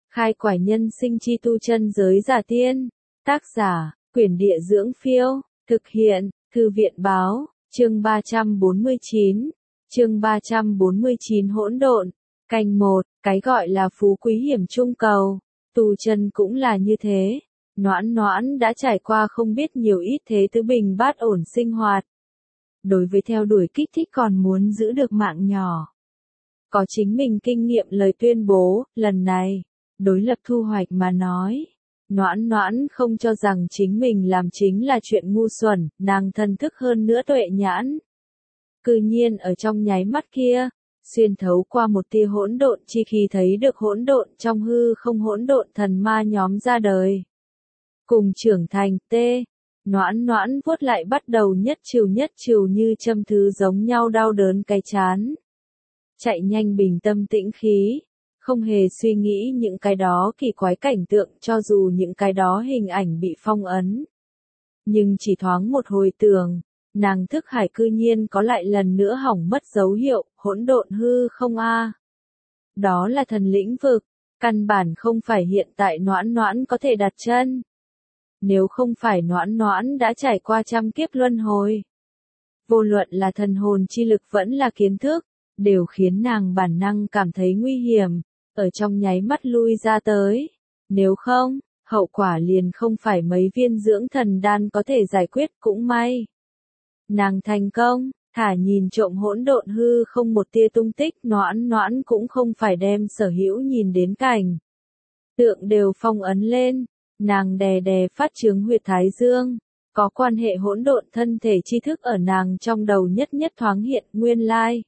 Khai quải nhân sinh chi tu chân giới giả tiên. Tác giả, Quyển Địa Dưỡng Phiêu. Thực hiện, Thư viện Báo. Chương 349. Chương 349 hỗn độn. Canh 1, cái gọi là phú quý hiểm trung cầu. Tu chân cũng là như thế. Noãn Noãn đã trải qua không biết nhiều ít thế tứ bình bát ổn sinh hoạt. Đối với theo đuổi kích thích còn muốn giữ được mạng nhỏ. Có chính mình kinh nghiệm lời tuyên bố, lần này, đối lập thu hoạch mà nói. Noãn Noãn không cho rằng chính mình làm chính là chuyện ngu xuẩn, nàng thần thức hơn nữa tuệ nhãn. Cư nhiên ở trong nháy mắt kia, xuyên thấu qua một tia hỗn độn chi khí thấy được hỗn độn trong hư không hỗn độn thần ma nhóm ra đời. Cùng trưởng thành tê, Noãn Noãn vuốt lại bắt đầu nhất chiều như châm thứ giống nhau đau đớn cái chán. Chạy nhanh bình tâm tĩnh khí, không hề suy nghĩ những cái đó kỳ quái cảnh tượng cho dù những cái đó hình ảnh bị phong ấn. Nhưng chỉ thoáng một hồi tưởng, nàng thức hải cư nhiên có lại lần nữa hỏng mất dấu hiệu, hỗn độn hư không a. Đó là thần lĩnh vực, căn bản không phải hiện tại Noãn Noãn có thể đặt chân. Nếu không phải Noãn Noãn đã trải qua trăm kiếp luân hồi. Vô luận là thần hồn chi lực vẫn là kiến thức, đều khiến nàng bản năng cảm thấy nguy hiểm, ở trong nháy mắt lui ra tới. Nếu không, hậu quả liền không phải mấy viên dưỡng thần đan có thể giải quyết cũng may. Nàng thành công, thả nhìn trộm hỗn độn hư không một tia tung tích Noãn Noãn cũng không phải đem sở hữu nhìn đến cảnh. Tượng đều phong ấn lên, nàng đè đè phát trướng huyệt thái dương, có quan hệ hỗn độn thân thể tri thức ở nàng trong đầu nhất thoáng hiện nguyên lai.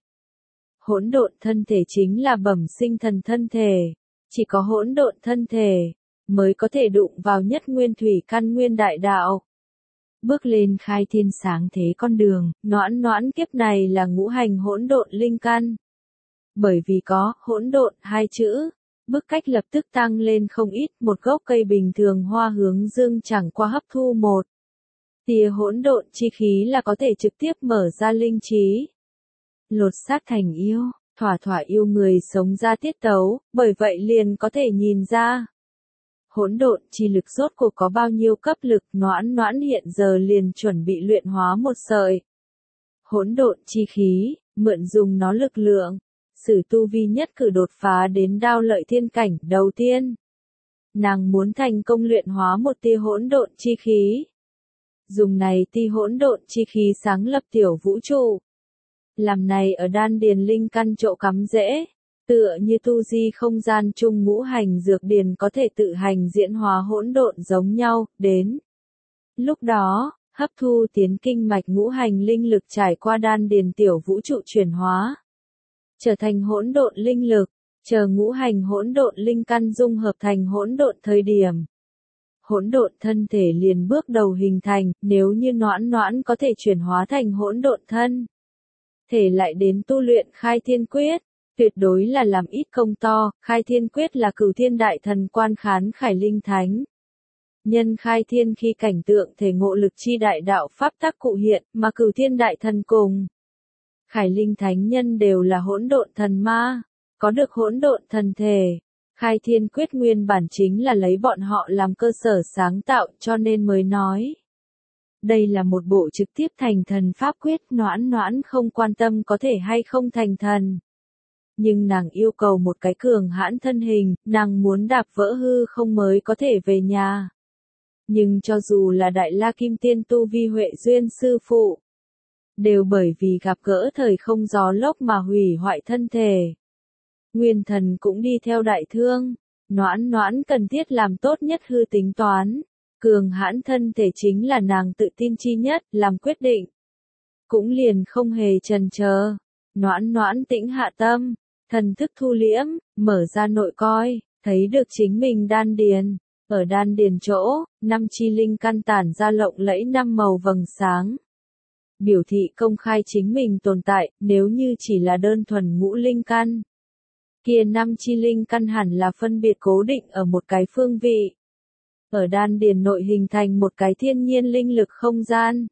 Hỗn độn thân thể chính là bẩm sinh thần thân thể, chỉ có hỗn độn thân thể mới có thể đụng vào nhất nguyên thủy căn nguyên đại đạo. Bước lên khai thiên sáng thế con đường, Noãn Noãn kiếp này là ngũ hành hỗn độn linh căn. Bởi vì có hỗn độn hai chữ, bức cách lập tức tăng lên không ít, một gốc cây bình thường hoa hướng dương chẳng qua hấp thu một tia hỗn độn chi khí là có thể trực tiếp mở ra linh trí. Lột xác thành yêu, thỏa yêu người sống ra tiết tấu, bởi vậy liền có thể nhìn ra. Hỗn độn chi lực rốt cuộc có bao nhiêu cấp lực Noãn Noãn hiện giờ liền chuẩn bị luyện hóa một sợi. Hỗn độn chi khí, mượn dùng nó lực lượng, sử tu vi nhất cử đột phá đến đao lợi thiên cảnh đầu tiên. Nàng muốn thành công luyện hóa một tia hỗn độn chi khí. Dùng này tia hỗn độn chi khí sáng lập tiểu vũ trụ. Làm này ở đan điền linh căn chỗ cắm rễ, tựa như tu di không gian chung ngũ hành dược điền có thể tự hành diễn hóa hỗn độn giống nhau, đến. Lúc đó, hấp thu tiến kinh mạch ngũ hành linh lực trải qua đan điền tiểu vũ trụ chuyển hóa. Trở thành hỗn độn linh lực, chờ ngũ hành hỗn độn linh căn dung hợp thành hỗn độn thời điểm. Hỗn độn thân thể liền bước đầu hình thành, nếu như Noãn Noãn có thể chuyển hóa thành hỗn độn thân. Thể lại đến tu luyện khai thiên quyết, tuyệt đối là làm ít công to, khai thiên quyết là cửu thiên đại thần quan khán khải linh thánh. Nhân khai thiên khi cảnh tượng thể ngộ lực chi đại đạo pháp tắc cụ hiện, mà cửu thiên đại thần cùng. Khải linh thánh nhân đều là hỗn độn thần ma, có được hỗn độn thần thể. Khai thiên quyết nguyên bản chính là lấy bọn họ làm cơ sở sáng tạo cho nên mới nói. Đây là một bộ trực tiếp thành thần pháp quyết Noãn Noãn không quan tâm có thể hay không thành thần. Nhưng nàng yêu cầu một cái cường hãn thân hình, nàng muốn đạp vỡ hư không mới có thể về nhà. Nhưng cho dù là Đại La Kim Tiên tu vi Huệ Duyên sư phụ, đều bởi vì gặp gỡ thời không gió lốc mà hủy hoại thân thể. Nguyên thần cũng đi theo đại thương, Noãn Noãn cần thiết làm tốt nhất hư tính toán. Cường hãn thân thể chính là nàng tự tin chi nhất, làm quyết định. Cũng liền không hề chần chờ. Noãn Noãn tĩnh hạ tâm, thần thức thu liễm, mở ra nội coi, thấy được chính mình đan điền. Ở đan điền chỗ, 5 chi linh căn tản ra lộng lẫy 5 màu vầng sáng. Biểu thị công khai chính mình tồn tại, nếu như chỉ là đơn thuần ngũ linh căn. Kia 5 chi linh căn hẳn là phân biệt cố định ở một cái phương vị. Ở đan điền nội hình thành một cái thiên nhiên linh lực không gian.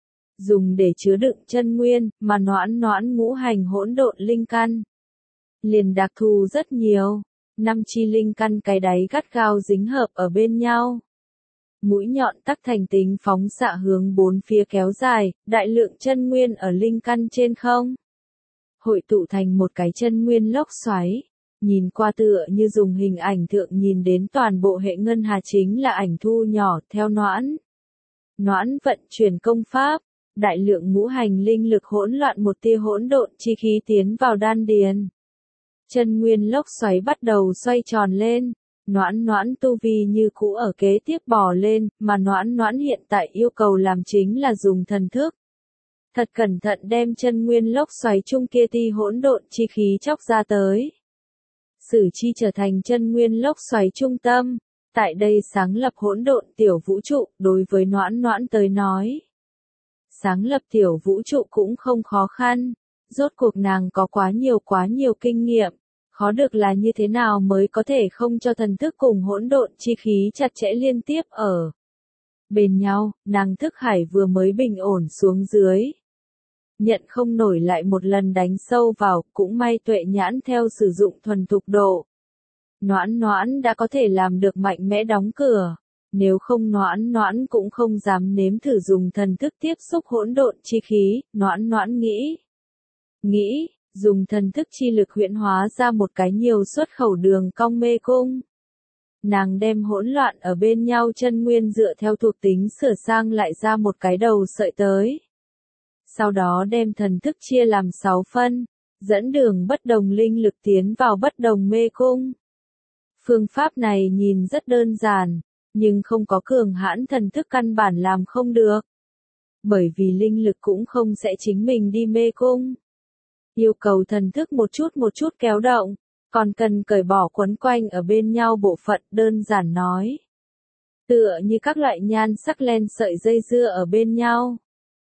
Dùng để chứa đựng chân nguyên, mà Noãn Noãn ngũ hành hỗn độn linh căn. Liền đặc thù rất nhiều. 5 chi linh căn cái đáy gắt gao dính hợp ở bên nhau. Mũi nhọn tắc thành tính phóng xạ hướng bốn phía kéo dài, đại lượng chân nguyên ở linh căn trên không. Hội tụ thành một cái chân nguyên lốc xoáy. Nhìn qua tựa như dùng hình ảnh thượng nhìn đến toàn bộ hệ ngân hà chính là ảnh thu nhỏ theo noãn. Noãn vận chuyển công pháp, đại lượng ngũ hành linh lực hỗn loạn một tia hỗn độn chi khí tiến vào đan điền. Chân nguyên lốc xoáy bắt đầu xoay tròn lên, noãn tu vi như cũ ở kế tiếp bò lên, mà noãn hiện tại yêu cầu làm chính là dùng thần thức. Thật cẩn thận đem chân nguyên lốc xoáy chung kia ti hỗn độn chi khí chóc ra tới. Sử chi trở thành chân nguyên lốc xoáy trung tâm, tại đây sáng lập hỗn độn tiểu vũ trụ, đối với noãn tới nói. Sáng lập tiểu vũ trụ cũng không khó khăn, rốt cuộc nàng có quá nhiều kinh nghiệm, khó được là như thế nào mới có thể không cho thần thức cùng hỗn độn chi khí chặt chẽ liên tiếp ở bên nhau, nàng thức hải vừa mới bình ổn xuống dưới. Nhận không nổi lại một lần đánh sâu vào, cũng may tuệ nhãn theo sử dụng thuần thục độ. Noãn đã có thể làm được mạnh mẽ đóng cửa, nếu không noãn cũng không dám nếm thử dùng thần thức tiếp xúc hỗn độn chi khí, noãn nghĩ, dùng thần thức chi lực huyễn hóa ra một cái nhiều xuất khẩu đường cong mê cung. Nàng đem hỗn loạn ở bên nhau chân nguyên dựa theo thuộc tính sửa sang lại ra một cái đầu sợi tới. Sau đó đem thần thức chia làm 6 phân, dẫn đường bất đồng linh lực tiến vào bất đồng mê cung. Phương pháp này nhìn rất đơn giản, nhưng không có cường hãn thần thức căn bản làm không được. Bởi vì linh lực cũng không sẽ chính mình đi mê cung. Yêu cầu thần thức một chút kéo động, còn cần cởi bỏ quấn quanh ở bên nhau bộ phận, đơn giản nói. Tựa như các loại nhan sắc len sợi dây dưa ở bên nhau.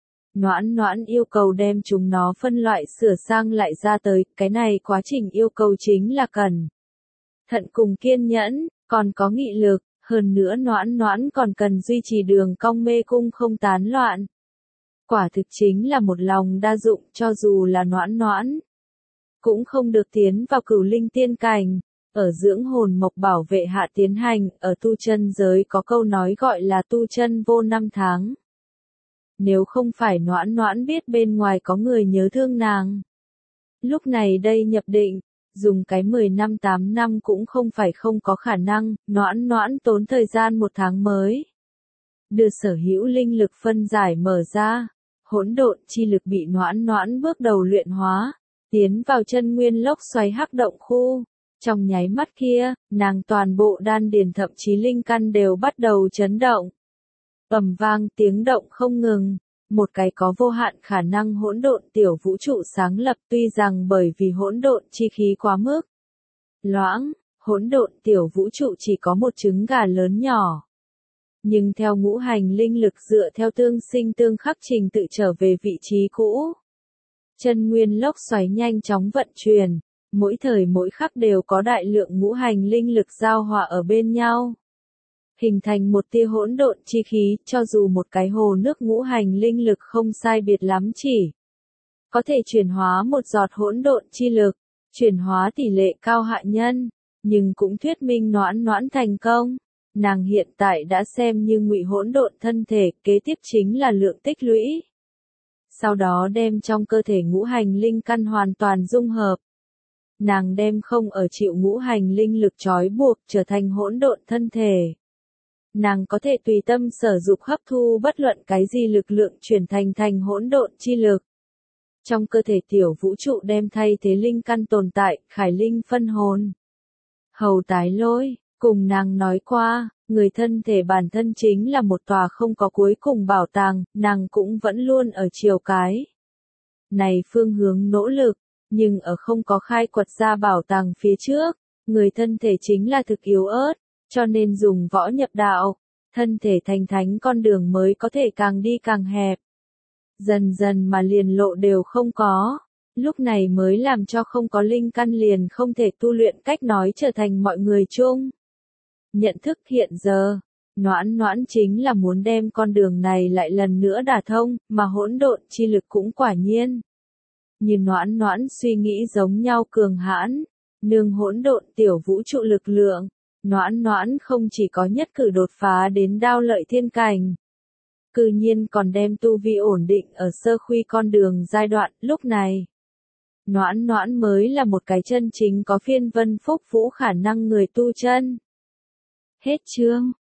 Noãn yêu cầu đem chúng nó phân loại sửa sang lại ra tới, cái này quá trình yêu cầu chính là cần thận cùng kiên nhẫn, còn có nghị lực, hơn nữa noãn còn cần duy trì đường cong mê cung không tán loạn. Quả thực chính là một lòng đa dụng, cho dù là noãn cũng không được tiến vào cửu linh tiên cảnh, ở dưỡng hồn mộc bảo vệ hạ tiến hành, ở tu chân giới có câu nói gọi là tu chân vô năm tháng. Nếu không phải noãn biết bên ngoài có người nhớ thương nàng. Lúc này đây nhập định, dùng cái 10 năm 8 năm cũng không phải không có khả năng, noãn tốn thời gian 1 tháng mới. Đưa sở hữu linh lực phân giải mở ra, hỗn độn chi lực bị noãn bước đầu luyện hóa, tiến vào chân nguyên lốc xoáy hắc động khu. Trong nháy mắt kia, nàng toàn bộ đan điền thậm chí linh căn đều bắt đầu chấn động. Ầm vang tiếng động không ngừng, một cái có vô hạn khả năng hỗn độn tiểu vũ trụ sáng lập, tuy rằng bởi vì hỗn độn chi khí quá mức loãng, hỗn độn tiểu vũ trụ chỉ có một trứng gà lớn nhỏ. Nhưng theo ngũ hành linh lực dựa theo tương sinh tương khắc trình tự trở về vị trí cũ. Chân nguyên lốc xoáy nhanh chóng vận chuyển, mỗi thời mỗi khắc đều có đại lượng ngũ hành linh lực giao hòa ở bên nhau. Hình thành một tia hỗn độn chi khí, cho dù một cái hồ nước ngũ hành linh lực không sai biệt lắm chỉ có thể chuyển hóa một giọt hỗn độn chi lực, chuyển hóa tỷ lệ cao hạ nhân, nhưng cũng thuyết minh noãn thành công. Nàng hiện tại đã xem như ngụy hỗn độn thân thể, kế tiếp chính là lượng tích lũy. Sau đó đem trong cơ thể ngũ hành linh căn hoàn toàn dung hợp. Nàng đem không ở chịu ngũ hành linh lực trói buộc trở thành hỗn độn thân thể. Nàng có thể tùy tâm sở dục hấp thu bất luận cái gì lực lượng chuyển thành hỗn độn chi lực. Trong cơ thể tiểu vũ trụ đem thay thế linh căn tồn tại, khải linh phân hồn. Hầu tái lôi, cùng nàng nói qua, người thân thể bản thân chính là một tòa không có cuối cùng bảo tàng, nàng cũng vẫn luôn ở chiều cái này phương hướng nỗ lực, nhưng ở không có khai quật ra bảo tàng phía trước, người thân thể chính là thực yếu ớt, cho nên dùng võ nhập đạo, thân thể thành thánh con đường mới có thể càng đi càng hẹp. Dần dần mà liền lộ đều không có, lúc này mới làm cho không có linh căn liền không thể tu luyện cách nói trở thành mọi người chung. Nhận thức hiện giờ, noãn chính là muốn đem con đường này lại lần nữa đả thông, mà hỗn độn chi lực cũng quả nhiên. Như noãn suy nghĩ giống nhau cường hãn, Nương hỗn độn tiểu vũ trụ lực lượng, Noãn Noãn không chỉ có nhất cử đột phá đến đao lợi thiên cảnh, cư nhiên còn đem tu vi ổn định ở sơ khuy con đường giai đoạn. Lúc này, Noãn Noãn mới là một cái chân chính có phiên vân phúc vũ khả năng người tu chân. Hết chương.